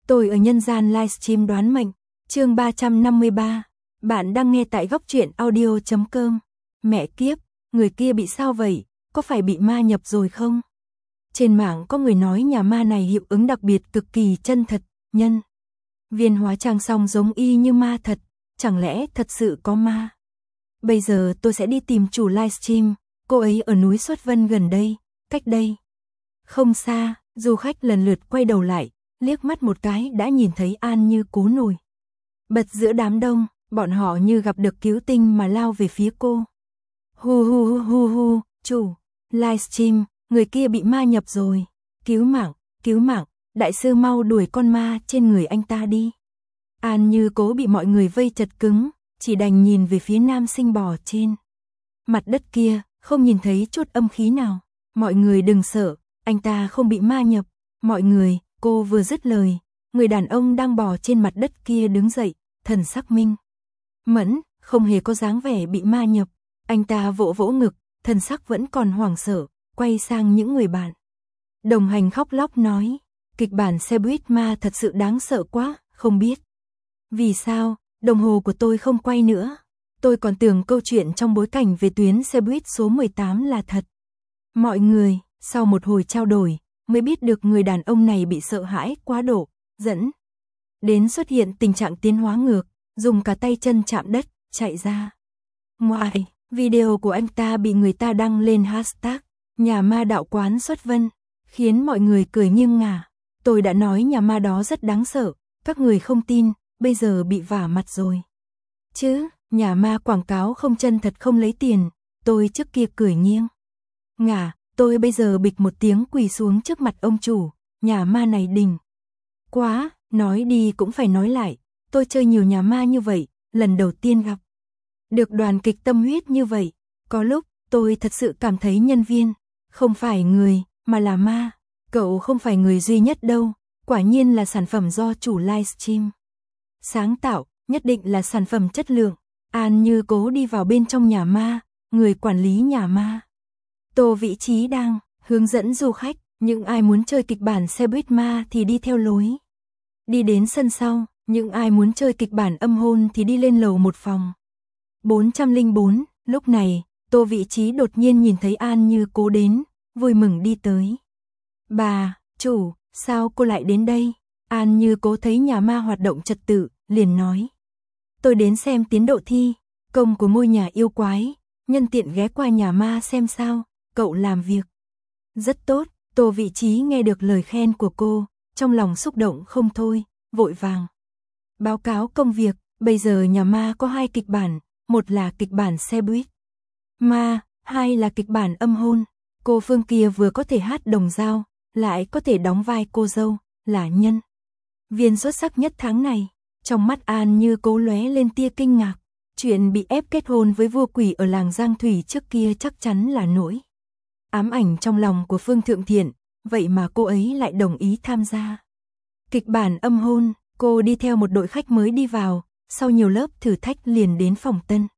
Tôi ở nhân gian livestream đoán mệnh, chương 353. Bạn đang nghe tại góc truyện audio.com. Mẹ kiếp, người kia bị sao vậy? Có phải bị ma nhập rồi không? Trên mạng có người nói nhà ma này hiệu ứng đặc biệt cực kỳ chân thật, nhân viên hóa trang xong giống y như ma thật, chẳng lẽ thật sự có ma? Bây giờ tôi sẽ đi tìm chủ livestream, cô ấy ở núi Xuất Vân gần đây, cách đây không xa. Du khách lần lượt quay đầu lại, liếc mắt một cái đã nhìn thấy An Như Cố nổi bật giữa đám đông, bọn họ như gặp được cứu tinh mà lao về phía cô. Hu hu hu hu hu, chủ livestream, người kia bị ma nhập rồi, cứu mạng, đại sư mau đuổi con ma trên người anh ta đi. An Như Cố bị mọi người vây chật cứng, chỉ đành nhìn về phía nam sinh bò trên mặt đất kia, không nhìn thấy chút âm khí nào. Mọi người đừng sợ, anh ta không bị ma nhập. Mọi người, cô vừa dứt lời, người đàn ông đang bò trên mặt đất kia đứng dậy, thần sắc minh mẫn, không hề có dáng vẻ bị ma nhập. Anh ta vỗ vỗ ngực, thần sắc vẫn còn hoảng sợ, quay sang những người bạn đồng hành khóc lóc nói, kịch bản xe buýt ma thật sự đáng sợ quá, không biết vì sao, đồng hồ của tôi không quay nữa. Tôi còn tưởng câu chuyện trong bối cảnh về tuyến xe buýt số 18 là thật. Mọi người, sau một hồi trao đổi, mới biết được người đàn ông này bị sợ hãi quá độ, dẫn đến xuất hiện tình trạng tiến hóa ngược, dùng cả tay chân chạm đất, chạy ra ngoài. Video của anh ta bị người ta đăng lên hashtag nhà ma đạo quán Xuất Vân, khiến mọi người cười nghiêng ngả. Tôi đã nói nhà ma đó rất đáng sợ, các người không tin, bây giờ bị vả mặt rồi. Chứ, nhà ma quảng cáo không chân thật không lấy tiền, tôi trước kia cười nghiêng ngả, tôi bây giờ bịch một tiếng quỳ xuống trước mặt ông chủ, nhà ma này đỉnh quá, nói đi cũng phải nói lại, tôi chơi nhiều nhà ma như vậy, lần đầu tiên gặp được đoàn kịch tâm huyết như vậy. Có lúc, tôi thật sự cảm thấy nhân viên không phải người, mà là ma. Cậu không phải người duy nhất đâu, quả nhiên là sản phẩm do chủ livestream sáng tạo, nhất định là sản phẩm chất lượng. An Như Cố đi vào bên trong nhà ma, người quản lý nhà ma Tô Vĩ Trí đang hướng dẫn du khách, những ai muốn chơi kịch bản xe buýt ma thì đi theo lối đi đến sân sau, những ai muốn chơi kịch bản âm hôn thì đi lên lầu một phòng 404. Lúc này, Tô Vĩ Trí đột nhiên nhìn thấy An Như Cố đến, vui mừng đi tới. Bà, chủ, sao cô lại đến đây? An Như Cố thấy nhà ma hoạt động trật tự, liền nói. Tôi đến xem tiến độ thi công của ngôi nhà yêu quái, nhân tiện ghé qua nhà ma xem sao, cậu làm việc rất tốt. Tô Vĩ Trí nghe được lời khen của cô, trong lòng xúc động không thôi, vội vàng báo cáo công việc. Bây giờ nhà ma có 2 kịch bản, một là kịch bản xe buýt ma, 2 là kịch bản âm hôn. Cô Phương kia vừa có thể hát đồng dao, lại có thể đóng vai cô dâu, là nhân viên xuất sắc nhất tháng này. Trong mắt An Như Cố lóe lên tia kinh ngạc, chuyện bị ép kết hôn với vua quỷ ở làng Giang Thủy trước kia chắc chắn là nỗi ám ảnh trong lòng của Phương Thượng Thiện, vậy mà cô ấy lại đồng ý tham gia kịch bản âm hôn. Cô đi theo một đội khách mới đi vào, sau nhiều lớp thử thách liền đến phòng tân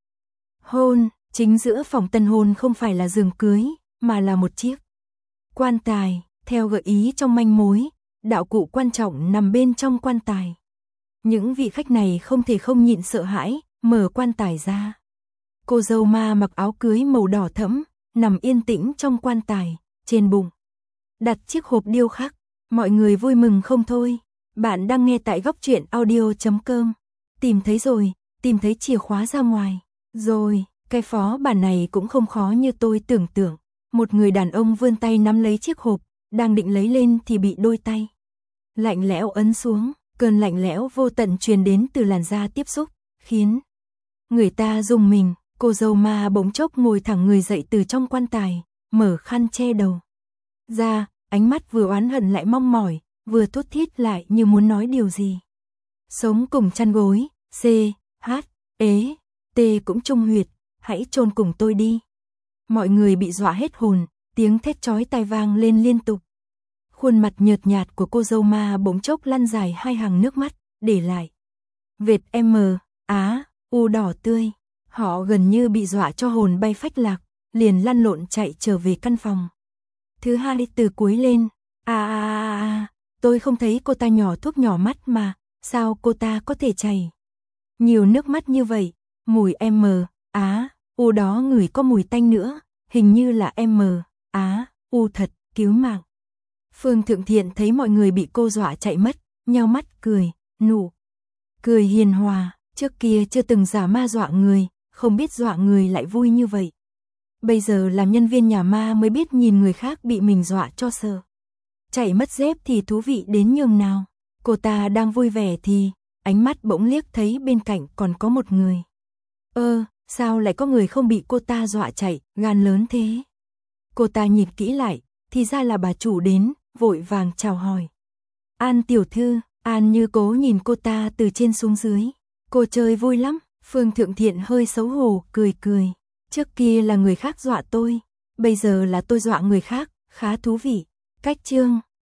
hôn. Chính giữa phòng tân hôn không phải là giường cưới, mà là một chiếc quan tài. Theo gợi ý trong manh mối, đạo cụ quan trọng nằm bên trong quan tài. Những vị khách này không thể không nhịn sợ hãi, mở quan tài ra. Cô dâu ma mặc áo cưới màu đỏ thẫm, nằm yên tĩnh trong quan tài, trên bụng đặt chiếc hộp điêu khắc. Mọi người vui mừng không thôi. Bạn đang nghe tại góc truyện audio.com. Tìm thấy rồi, tìm thấy chìa khóa ra ngoài rồi. Cái phó bản này cũng không khó như tôi tưởng tượng. Một người đàn ông vươn tay nắm lấy chiếc hộp, đang định lấy lên thì bị đôi tay lạnh lẽo ấn xuống. Cơn lạnh lẽo vô tận truyền đến từ làn da tiếp xúc, khiến người ta rùng mình. Cô dâu ma bỗng chốc ngồi thẳng người dậy từ trong quan tài, mở khăn che đầu ra, ánh mắt vừa oán hận lại mong mỏi, vừa thút thít lại như muốn nói điều gì. Sống cùng chăn gối, C, H, ế, T cũng chung huyệt, hãy chôn cùng tôi đi. Mọi người bị dọa hết hồn, tiếng thét chói tai vang lên liên tục. Khuôn mặt nhợt nhạt của cô dâu ma bỗng chốc lăn dài 2 hàng nước mắt, để lại vệt M, Á, U đỏ tươi. Họ gần như bị dọa cho hồn bay phách lạc, liền lăn lộn chạy trở về căn phòng thứ 2 từ cuối lên. Tôi không thấy cô ta nhỏ thuốc nhỏ mắt mà, sao cô ta có thể chảy nhiều nước mắt như vậy? Mùi u đó ngửi có mùi tanh nữa, hình như là u thật, cứu mạng. Phương Thượng Thiện thấy mọi người bị cô dọa chạy mất, nheo mắt cười, nụ cười hiền hòa, trước kia chưa từng giả ma dọa người, không biết dọa người lại vui như vậy. Bây giờ làm nhân viên nhà ma mới biết nhìn người khác bị mình dọa cho sợ. Chạy mất dép thì thú vị đến nhường nào. Cô ta đang vui vẻ thì ánh mắt bỗng liếc thấy bên cạnh còn có một người. Sao lại có người không bị cô ta dọa chạy, gan lớn thế? Cô ta nhìn kỹ lại, thì ra là bà chủ đến, vội vàng chào hỏi. An tiểu thư, An Như cố nhìn cô ta từ trên xuống dưới. Cô chơi vui lắm, Phương Thượng Thiện hơi xấu hổ, cười cười. Trước kia là người khác dọa tôi, bây giờ là tôi dọa người khác, khá thú vị. Cách chương